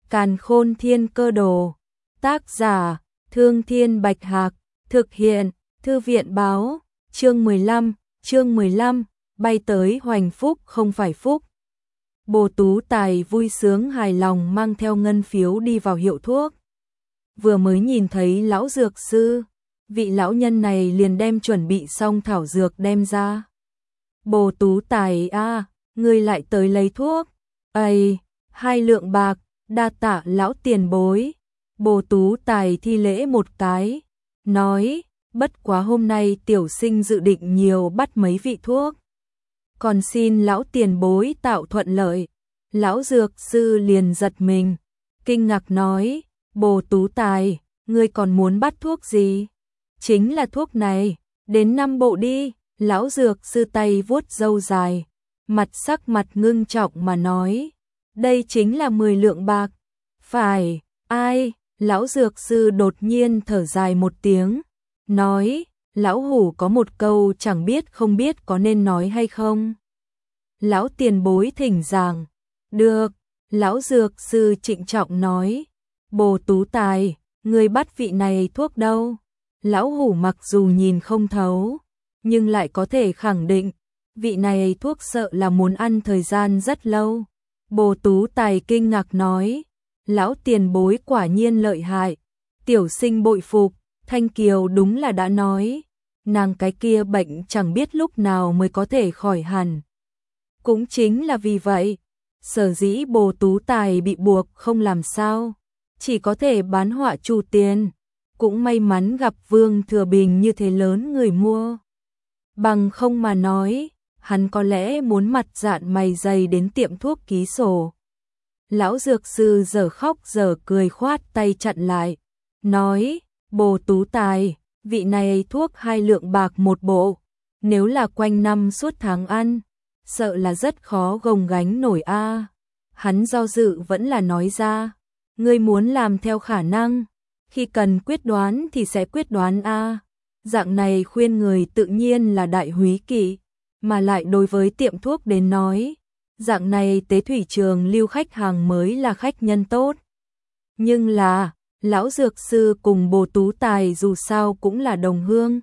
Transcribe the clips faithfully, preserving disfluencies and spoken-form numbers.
Càn Khôn Thiên Cơ Đồ. Tác giả: Thương Thiên Bạch Hạc. Thực hiện: Thư viện báo. Chương mười lăm, chương mười lăm, bay tới Hoành Phúc không phải phúc. Bồ Tú Tài vui sướng hài lòng mang theo ngân phiếu đi vào hiệu thuốc. Vừa mới nhìn thấy lão dược sư, vị lão nhân này liền đem chuẩn bị xong thảo dược đem ra. Bồ Tú Tài a, ngươi lại tới lấy thuốc. Ây, hai lượng bạc, đa tạ lão tiền bối. Bồ Tú Tài thi lễ một cái, nói, bất quá hôm nay tiểu sinh dự định nhiều bắt mấy vị thuốc. Còn xin lão tiền bối tạo thuận lợi. Lão dược sư liền giật mình, kinh ngạc nói, Bồ Tú Tài, ngươi còn muốn bắt thuốc gì? Chính là thuốc này, đến năm bộ đi. Lão dược sư tay vuốt râu dài, mặt sắc mặt ngưng trọng mà nói, đây chính là mười lượng bạc. Phải, ai? Lão dược sư đột nhiên thở dài một tiếng, nói, lão hủ có một câu chẳng biết không biết có nên nói hay không. Lão tiền bối thỉnh giảng. Được, lão dược sư trịnh trọng nói, Bồ Tú Tài, người bắt vị này thuốc đâu? Lão hủ mặc dù nhìn không thấu, nhưng lại có thể khẳng định, vị này thuốc sợ là muốn ăn thời gian rất lâu. Bồ Tú Tài kinh ngạc nói, lão tiền bối quả nhiên lợi hại, tiểu sinh bội phục. Thanh Kiều đúng là đã nói, nàng cái kia bệnh chẳng biết lúc nào mới có thể khỏi hẳn. Cũng chính là vì vậy, sở dĩ Bồ Tú Tài bị buộc không làm sao, chỉ có thể bán họa chu tiền. Cũng may mắn gặp Vương Thừa Bình như thế lớn người mua. Bằng không mà nói, hắn có lẽ muốn mặt dạn mày dày đến tiệm thuốc ký sổ. Lão dược sư giờ khóc giờ cười khoát tay chặn lại, nói, Bồ Tú Tài, vị này thuốc hai lượng bạc một bộ, nếu là quanh năm suốt tháng ăn, sợ là rất khó gồng gánh nổi a. Hắn do dự vẫn là nói ra, ngươi muốn làm theo khả năng, khi cần quyết đoán thì sẽ quyết đoán a. Dạng này khuyên người tự nhiên là đại húy kỵ, mà lại đối với tiệm thuốc đến nói, dạng này tế thủy trường lưu khách hàng mới là khách nhân tốt. Nhưng là, lão dược sư cùng Bồ Tú Tài dù sao cũng là đồng hương.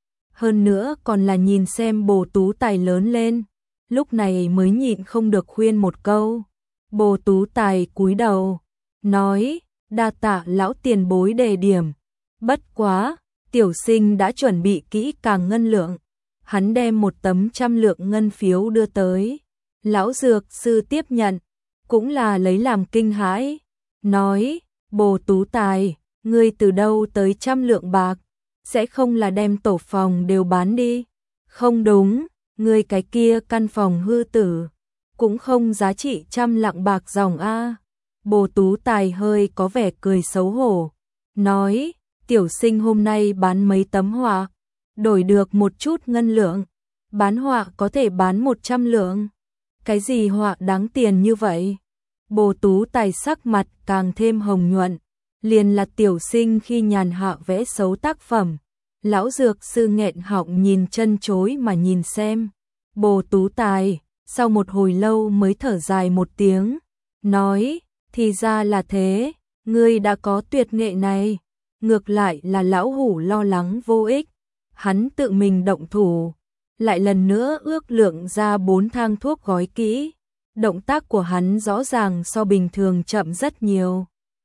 Hơn nữa còn là nhìn xem Bồ Tú Tài lớn lên, lúc này mới nhịn không được khuyên một câu. Bồ Tú Tài cúi đầu, nói, đa tạ lão tiền bối đề điểm. Bất quá, tiểu sinh đã chuẩn bị kỹ càng ngân lượng. Hắn đem một tấm trăm lượng ngân phiếu đưa tới. Lão dược sư tiếp nhận, cũng là lấy làm kinh hãi, nói, Bồ Tú Tài, ngươi từ đâu tới trăm lượng bạc, sẽ không là đem tổ phòng đều bán đi? Không đúng, ngươi cái kia căn phòng hư tử, cũng không giá trị trăm lạng bạc dòng a. Bồ Tú Tài hơi có vẻ cười xấu hổ, nói, tiểu sinh hôm nay bán mấy tấm họa, đổi được một chút ngân lượng, bán họa có thể bán một trăm lượng. Cái gì họa đáng tiền như vậy? Bồ Tú Tài sắc mặt càng thêm hồng nhuận, liền là tiểu sinh khi nhàn hạ vẽ xấu tác phẩm. Lão dược sư nghẹn họng nhìn chân chối mà nhìn xem. Bồ Tú Tài, sau một hồi lâu mới thở dài một tiếng, nói, thì ra là thế, ngươi đã có tuyệt nghệ này. Ngược lại là lão hủ lo lắng vô ích. Hắn tự mình động thủ, lại lần nữa ước lượng ra bốn thang thuốc gói kỹ. Động tác của hắn rõ ràng so bình thường chậm rất nhiều,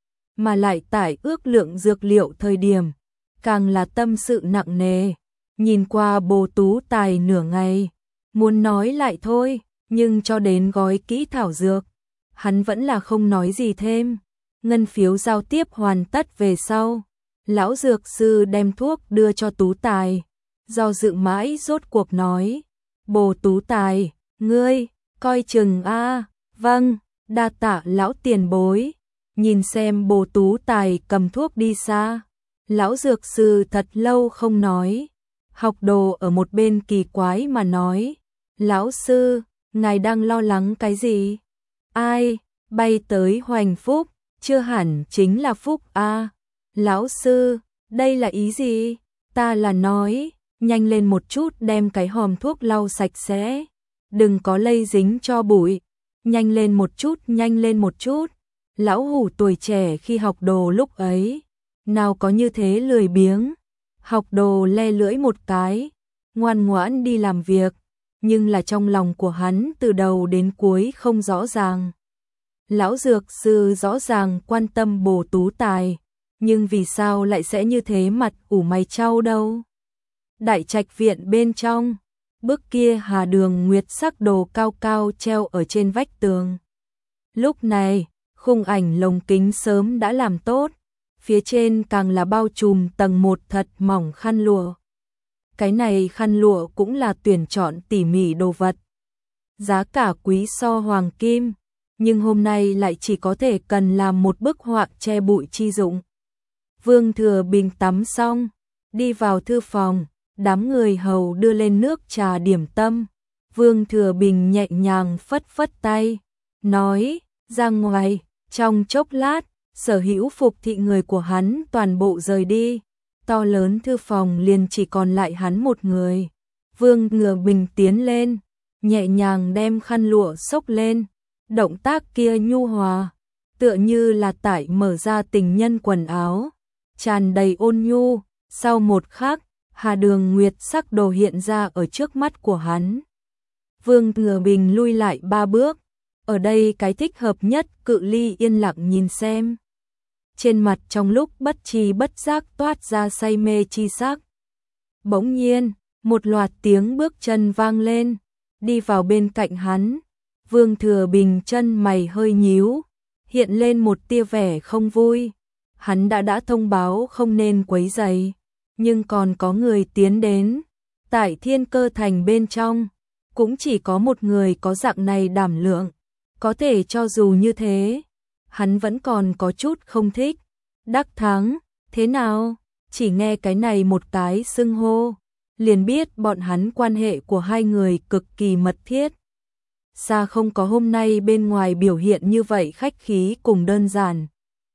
mà lại tại ước lượng dược liệu thời điểm, càng là tâm sự nặng nề. Nhìn qua Bồ Tú Tài nửa ngày, muốn nói lại thôi, nhưng cho đến gói kỹ thảo dược, hắn vẫn là không nói gì thêm. Ngân phiếu giao tiếp hoàn tất về sau, lão dược sư đem thuốc đưa cho Tú Tài, do dự mãi rốt cuộc nói, Bồ Tú Tài, ngươi coi chừng a. Vâng, đa tạ lão tiền bối. Nhìn xem Bồ Tú Tài cầm thuốc đi xa, lão dược sư thật lâu không nói. Học đồ ở một bên kỳ quái mà nói, lão sư, ngài đang lo lắng cái gì? Ai, bay tới Hoành Phúc, chưa hẳn chính là Phúc a. Lão sư, đây là ý gì? Ta là nói, nhanh lên một chút đem cái hòm thuốc lau sạch sẽ, đừng có lây dính cho bụi. Nhanh lên một chút, nhanh lên một chút. Lão hủ tuổi trẻ khi học đồ lúc ấy, nào có như thế lười biếng, học đồ le lưỡi một cái, ngoan ngoãn đi làm việc, nhưng là trong lòng của hắn từ đầu đến cuối không rõ ràng. Lão dược sư rõ ràng quan tâm Bồ Tú Tài, nhưng vì sao lại sẽ như thế mặt ủ mày chau đâu? Đại trạch viện bên trong, bức kia Hà Đường Nguyệt sắc đồ cao cao treo ở trên vách tường. Lúc này, khung ảnh lồng kính sớm đã làm tốt, phía trên càng là bao trùm tầng một thật mỏng khăn lụa. Cái này khăn lụa cũng là tuyển chọn tỉ mỉ đồ vật. Giá cả quý so hoàng kim, nhưng hôm nay lại chỉ có thể cần làm một bức họa che bụi chi dụng. Vương Thừa Bình tắm xong, đi vào thư phòng, đám người hầu đưa lên nước trà điểm tâm. Vương Thừa Bình nhẹ nhàng phất phất tay, nói, ra ngoài, trong chốc lát, sở hữu phục thị người của hắn toàn bộ rời đi. To lớn thư phòng liền chỉ còn lại hắn một người. Vương Thừa Bình tiến lên, nhẹ nhàng đem khăn lụa xốc lên, động tác kia nhu hòa, tựa như là tại mở ra tình nhân quần áo, tràn đầy ôn nhu. Sau một khắc, Hà Đường Nguyệt sắc đồ hiện ra ở trước mắt của hắn. Vương Thừa Bình lui lại ba bước, ở đây cái thích hợp nhất cự ly yên lặng nhìn xem. Trên mặt trong lúc bất tri bất giác toát ra say mê chi sắc. Bỗng nhiên, một loạt tiếng bước chân vang lên, đi vào bên cạnh hắn. Vương Thừa Bình chân mày hơi nhíu, hiện lên một tia vẻ không vui. Hắn đã đã thông báo không nên quấy rầy, nhưng còn có người tiến đến. Tại Thiên Cơ Thành bên trong, cũng chỉ có một người có dạng này đảm lượng. Có thể cho dù như thế, hắn vẫn còn có chút không thích. Đắc Thắng, thế nào? Chỉ nghe cái này một cái xưng hô, liền biết bọn hắn quan hệ của hai người cực kỳ mật thiết. Xa không có hôm nay bên ngoài biểu hiện như vậy khách khí cùng đơn giản.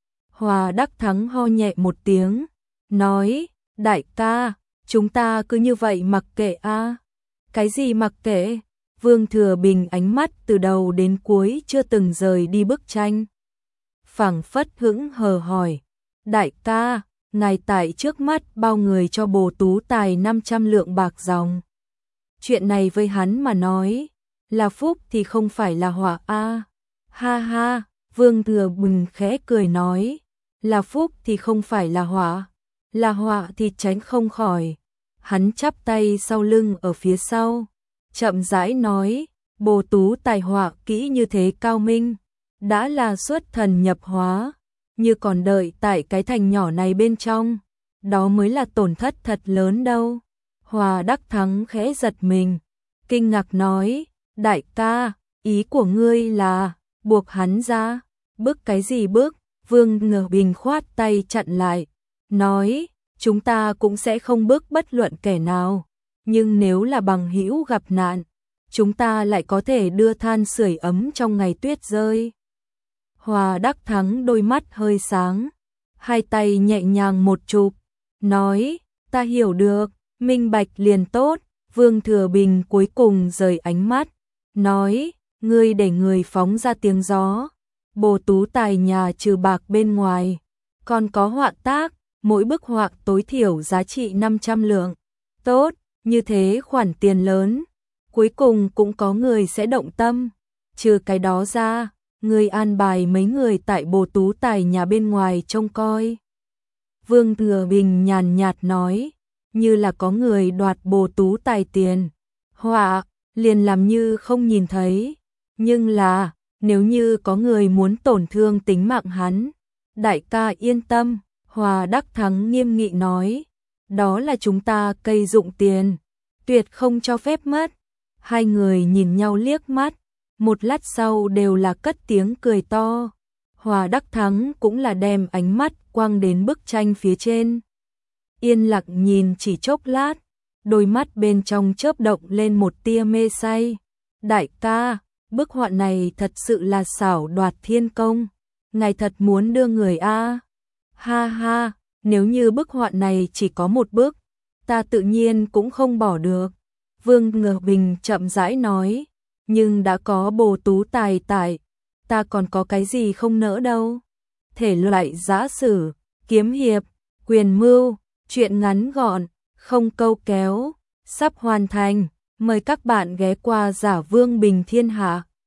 Hòa Đắc Thắng ho nhẹ một tiếng, nói, đại ca, chúng ta cứ như vậy mặc kệ a? Cái gì mặc kệ? Vương Thừa Bình ánh mắt từ đầu đến cuối chưa từng rời đi bức tranh. Phảng phất hững hờ hỏi, đại ca, ngài tại trước mắt bao người cho Bồ Tú Tài năm trăm lượng bạc dòng. Chuyện này với hắn mà nói, là phúc thì không phải là họa a. Ha ha, Vương Thừa Bình khẽ cười nói, là phúc thì không phải là họa, là họa thì tránh không khỏi. Hắn chắp tay sau lưng ở phía sau, chậm rãi nói, Bồ Tú Tài họa kỹ như thế cao minh, đã là xuất thần nhập hóa, như còn đợi tại cái thành nhỏ này bên trong, đó mới là tổn thất thật lớn đâu. Hòa Đắc Thắng khẽ giật mình, kinh ngạc nói, đại ca, ý của ngươi là buộc hắn ra? Bức cái gì bức? Vương Thừa Bình khoát tay chặn lại, nói, chúng ta cũng sẽ không bức bất luận kẻ nào, nhưng nếu là bằng hữu gặp nạn, chúng ta lại có thể đưa than sưởi ấm trong ngày tuyết rơi. Hòa Đắc Thắng đôi mắt hơi sáng, hai tay nhẹ nhàng một chụp, nói, ta hiểu được, minh bạch liền tốt. Vương Thừa Bình cuối cùng rời ánh mắt, nói, ngươi để người phóng ra tiếng gió. Bồ Tú Tài nhà trừ bạc bên ngoài, còn có họa tác, mỗi bức họa tối thiểu giá trị năm trăm lượng. Tốt, như thế khoản tiền lớn, cuối cùng cũng có người sẽ động tâm. Trừ cái đó ra, người an bài mấy người tại Bồ Tú Tài nhà bên ngoài trông coi. Vương Thừa Bình nhàn nhạt nói, như là có người đoạt Bồ Tú Tài tiền. Họa, liền làm như không nhìn thấy, nhưng là, nếu như có người muốn tổn thương tính mạng hắn, đại ca yên tâm. Hòa Đắc Thắng nghiêm nghị nói, đó là chúng ta cây dụng tiền, tuyệt không cho phép mất. Hai người nhìn nhau liếc mắt, một lát sau đều là cất tiếng cười to. Hòa Đắc Thắng cũng là đem ánh mắt quang đến bức tranh phía trên. Yên lặng nhìn chỉ chốc lát, đôi mắt bên trong chớp động lên một tia mê say. Đại ca, bức họa này thật sự là xảo đoạt thiên công, ngài thật muốn đưa người a? Ha ha, nếu như bức họa này chỉ có một bức, ta tự nhiên cũng không bỏ được. Vương Thừa Bình chậm rãi nói, nhưng đã có Bồ Tú Tài tại, ta còn có cái gì không nỡ đâu. Thể loại giã sử, kiếm hiệp, quyền mưu, truyện ngắn gọn, không câu kéo, sắp hoàn thành. Mời các bạn ghé qua Giả Vương Bình Thiên Hạ.